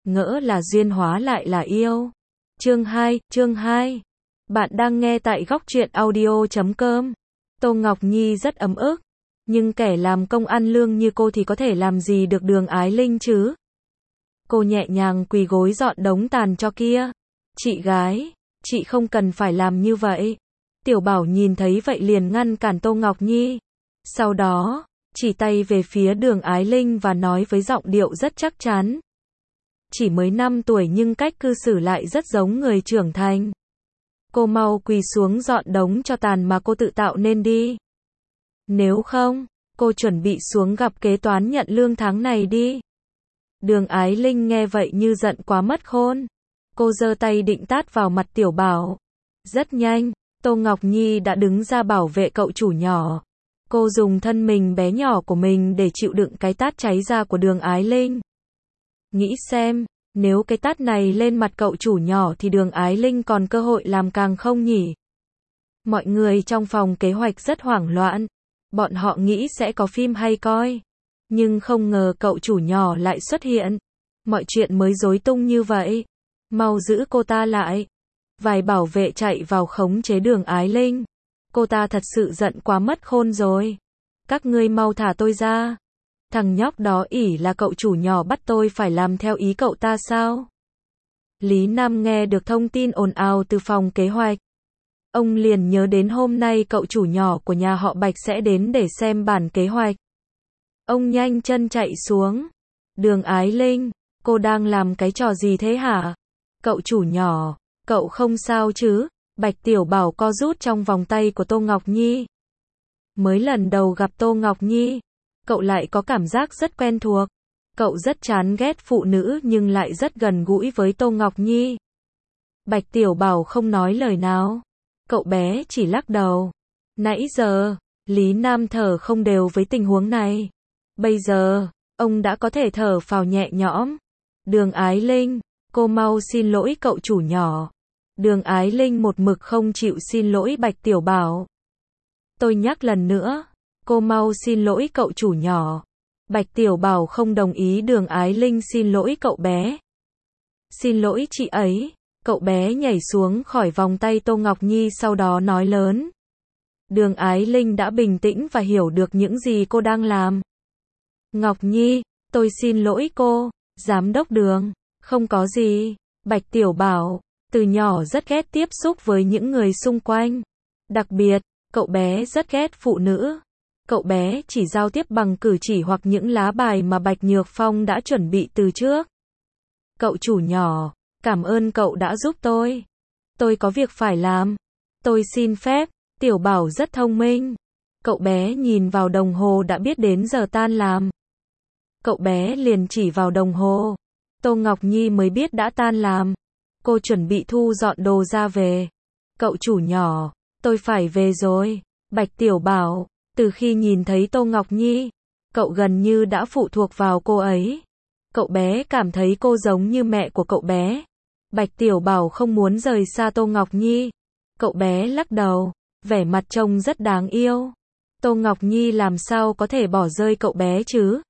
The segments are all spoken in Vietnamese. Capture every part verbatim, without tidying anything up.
ngỡ là duyên hóa lại là yêu. Chương hai, chương hai. Bạn đang nghe tại góc truyện audio chấm com. Tô Ngọc Nhi rất ấm ức, nhưng kẻ làm công ăn lương như cô thì có thể làm gì được Đường Ái Linh chứ? Cô nhẹ nhàng quỳ gối dọn đống tàn cho kia. Chị gái, chị không cần phải làm như vậy. Tiểu Bảo nhìn thấy vậy liền ngăn cản Tô Ngọc Nhi. Sau đó, chỉ tay về phía Đường Ái Linh và nói với giọng điệu rất chắc chắn. Chỉ mới năm tuổi nhưng cách cư xử lại rất giống người trưởng thành. Cô mau quỳ xuống dọn đống cho tàn mà cô tự tạo nên đi. Nếu không, cô chuẩn bị xuống gặp kế toán nhận lương tháng này đi. Đường Ái Linh nghe vậy như giận quá mất khôn. Cô giơ tay định tát vào mặt Tiểu Bảo. Rất nhanh, Tô Ngọc Nhi đã đứng ra bảo vệ cậu chủ nhỏ. Cô dùng thân mình bé nhỏ của mình để chịu đựng cái tát cháy ra của Đường Ái Linh. Nghĩ xem, nếu cái tát này lên mặt cậu chủ nhỏ thì Đường Ái Linh còn cơ hội làm càng không nhỉ? Mọi người trong phòng kế hoạch rất hoảng loạn. Bọn họ nghĩ sẽ có phim hay coi. Nhưng không ngờ cậu chủ nhỏ lại xuất hiện. Mọi chuyện mới rối tung như vậy. Mau giữ cô ta lại. Vài bảo vệ chạy vào khống chế Đường Ái Linh. Cô ta thật sự giận quá mất khôn rồi. Các ngươi mau thả tôi ra. Thằng nhóc đó ỷ là cậu chủ nhỏ bắt tôi phải làm theo ý cậu ta sao? Lý Nam nghe được thông tin ồn ào từ phòng kế hoạch. Ông liền nhớ đến hôm nay cậu chủ nhỏ của nhà họ Bạch sẽ đến để xem bản kế hoạch. Ông nhanh chân chạy xuống. Đường Ái Linh, cô đang làm cái trò gì thế hả? Cậu chủ nhỏ, cậu không sao chứ? Bạch Tiểu Bảo co rút trong vòng tay của Tô Ngọc Nhi. Mới lần đầu gặp Tô Ngọc Nhi, cậu lại có cảm giác rất quen thuộc. Cậu rất chán ghét phụ nữ nhưng lại rất gần gũi với Tô Ngọc Nhi. Bạch Tiểu Bảo không nói lời nào. Cậu bé chỉ lắc đầu. Nãy giờ, Lý Nam thở không đều với tình huống này. Bây giờ, ông đã có thể thở phào nhẹ nhõm. Đường Ái Linh, cô mau xin lỗi cậu chủ nhỏ. Đường Ái Linh một mực không chịu xin lỗi Bạch Tiểu Bảo. Tôi nhắc lần nữa, cô mau xin lỗi cậu chủ nhỏ. Bạch Tiểu Bảo không đồng ý Đường Ái Linh xin lỗi cậu bé. Xin lỗi chị ấy. Cậu bé nhảy xuống khỏi vòng tay Tô Ngọc Nhi sau đó nói lớn. Đường Ái Linh đã bình tĩnh và hiểu được những gì cô đang làm. Ngọc Nhi, tôi xin lỗi cô, giám đốc Đường. Không có gì. Bạch Tiểu Bảo, từ nhỏ rất ghét tiếp xúc với những người xung quanh. Đặc biệt, cậu bé rất ghét phụ nữ. Cậu bé chỉ giao tiếp bằng cử chỉ hoặc những lá bài mà Bạch Nhược Phong đã chuẩn bị từ trước. Cậu chủ nhỏ, cảm ơn cậu đã giúp tôi. Tôi có việc phải làm. Tôi xin phép. Tiểu Bảo rất thông minh. Cậu bé nhìn vào đồng hồ đã biết đến giờ tan làm. Cậu bé liền chỉ vào đồng hồ. Tô Ngọc Nhi mới biết đã tan làm. Cô chuẩn bị thu dọn đồ ra về. Cậu chủ nhỏ, tôi phải về rồi. Bạch Tiểu Bảo, từ khi nhìn thấy Tô Ngọc Nhi, cậu gần như đã phụ thuộc vào cô ấy. Cậu bé cảm thấy cô giống như mẹ của cậu bé. Bạch Tiểu Bảo không muốn rời xa Tô Ngọc Nhi. Cậu bé lắc đầu, vẻ mặt trông rất đáng yêu. Tô Ngọc Nhi làm sao có thể bỏ rơi cậu bé chứ?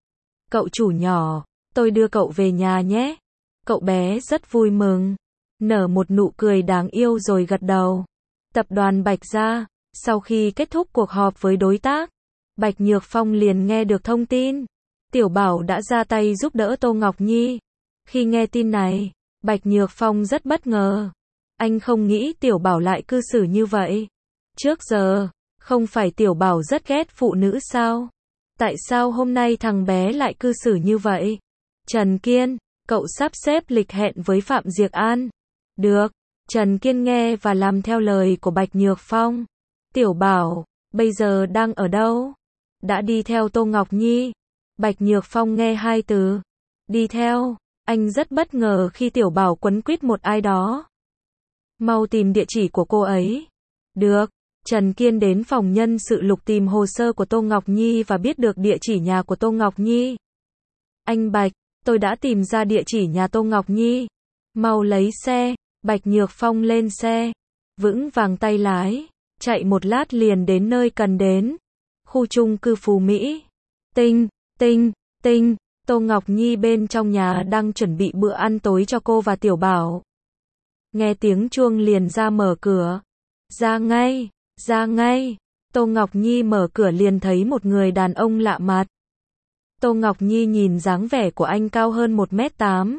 Cậu chủ nhỏ, tôi đưa cậu về nhà nhé. Cậu bé rất vui mừng, nở một nụ cười đáng yêu rồi gật đầu. Tập đoàn Bạch Gia, sau khi kết thúc cuộc họp với đối tác, Bạch Nhược Phong liền nghe được thông tin. Tiểu Bảo đã ra tay giúp đỡ Tô Ngọc Nhi. Khi nghe tin này, Bạch Nhược Phong rất bất ngờ. Anh không nghĩ Tiểu Bảo lại cư xử như vậy. Trước giờ, không phải Tiểu Bảo rất ghét phụ nữ sao? Tại sao hôm nay thằng bé lại cư xử như vậy? Trần Kiên, cậu sắp xếp lịch hẹn với Phạm Diệc An. Được. Trần Kiên nghe và làm theo lời của Bạch Nhược Phong. Tiểu Bảo, bây giờ đang ở đâu? Đã đi theo Tô Ngọc Nhi. Bạch Nhược Phong nghe hai từ. Đi theo. Anh rất bất ngờ khi Tiểu Bảo quấn quýt một ai đó. Mau tìm địa chỉ của cô ấy. Được. Trần Kiên đến phòng nhân sự lục tìm hồ sơ của Tô Ngọc Nhi và biết được địa chỉ nhà của Tô Ngọc Nhi. Anh Bạch, tôi đã tìm ra địa chỉ nhà Tô Ngọc Nhi. Mau lấy xe. Bạch Nhược Phong lên xe. Vững vàng tay lái. Chạy một lát liền đến nơi cần đến. Khu chung cư Phú Mỹ. Tinh, tinh, tinh. Tô Ngọc Nhi bên trong nhà đang chuẩn bị bữa ăn tối cho cô và Tiểu Bảo. Nghe tiếng chuông liền ra mở cửa. Ra ngay, ra ngay. Tô Ngọc Nhi mở cửa liền thấy một người đàn ông lạ mặt. Tô Ngọc Nhi nhìn dáng vẻ của anh cao hơn một mét tám.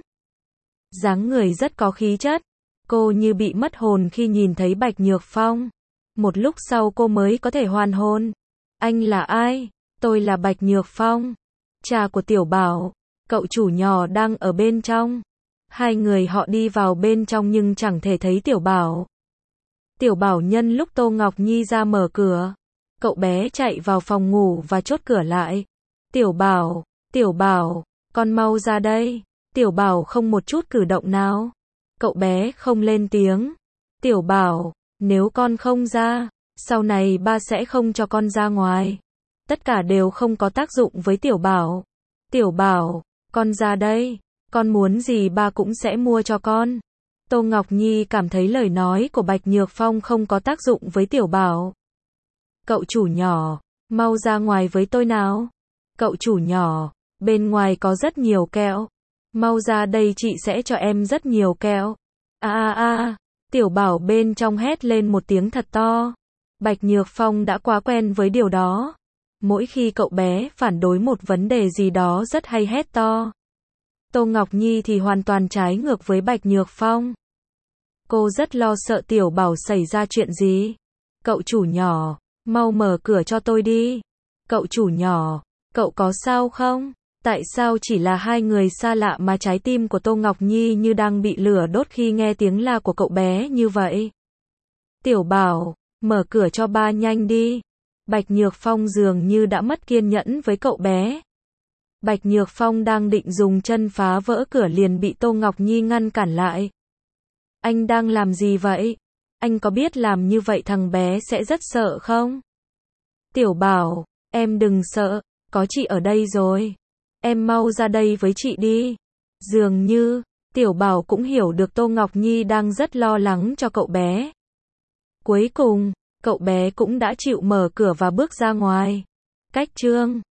Dáng người rất có khí chất. Cô như bị mất hồn khi nhìn thấy Bạch Nhược Phong. Một lúc sau cô mới có thể hoàn hồn. Anh là ai? Tôi là Bạch Nhược Phong, cha của Tiểu Bảo. Cậu chủ nhỏ đang ở bên trong. Hai người họ đi vào bên trong nhưng chẳng thể thấy Tiểu Bảo. Tiểu Bảo nhân lúc Tô Ngọc Nhi ra mở cửa, cậu bé chạy vào phòng ngủ và chốt cửa lại. Tiểu Bảo, Tiểu Bảo, con mau ra đây. Tiểu Bảo không một chút cử động nào. Cậu bé không lên tiếng. Tiểu Bảo, nếu con không ra, sau này ba sẽ không cho con ra ngoài. Tất cả đều không có tác dụng với Tiểu Bảo. Tiểu Bảo, con ra đây, con muốn gì ba cũng sẽ mua cho con. Tô Ngọc Nhi cảm thấy lời nói của Bạch Nhược Phong không có tác dụng với Tiểu Bảo. Cậu chủ nhỏ, mau ra ngoài với tôi nào. Cậu chủ nhỏ, bên ngoài có rất nhiều kẹo. Mau ra đây chị sẽ cho em rất nhiều kẹo. A a a, Tiểu Bảo bên trong hét lên một tiếng thật to. Bạch Nhược Phong đã quá quen với điều đó. Mỗi khi cậu bé phản đối một vấn đề gì đó rất hay hét to. Tô Ngọc Nhi thì hoàn toàn trái ngược với Bạch Nhược Phong. Cô rất lo sợ Tiểu Bảo xảy ra chuyện gì. Cậu chủ nhỏ, mau mở cửa cho tôi đi. Cậu chủ nhỏ, cậu có sao không? Tại sao chỉ là hai người xa lạ mà trái tim của Tô Ngọc Nhi như đang bị lửa đốt khi nghe tiếng la của cậu bé như vậy? Tiểu Bảo, mở cửa cho ba nhanh đi. Bạch Nhược Phong dường như đã mất kiên nhẫn với cậu bé. Bạch Nhược Phong đang định dùng chân phá vỡ cửa liền bị Tô Ngọc Nhi ngăn cản lại. Anh đang làm gì vậy? Anh có biết làm như vậy thằng bé sẽ rất sợ không? Tiểu Bảo, em đừng sợ, có chị ở đây rồi. Em mau ra đây với chị đi. Dường như, Tiểu Bảo cũng hiểu được Tô Ngọc Nhi đang rất lo lắng cho cậu bé. Cuối cùng, cậu bé cũng đã chịu mở cửa và bước ra ngoài. Cách chương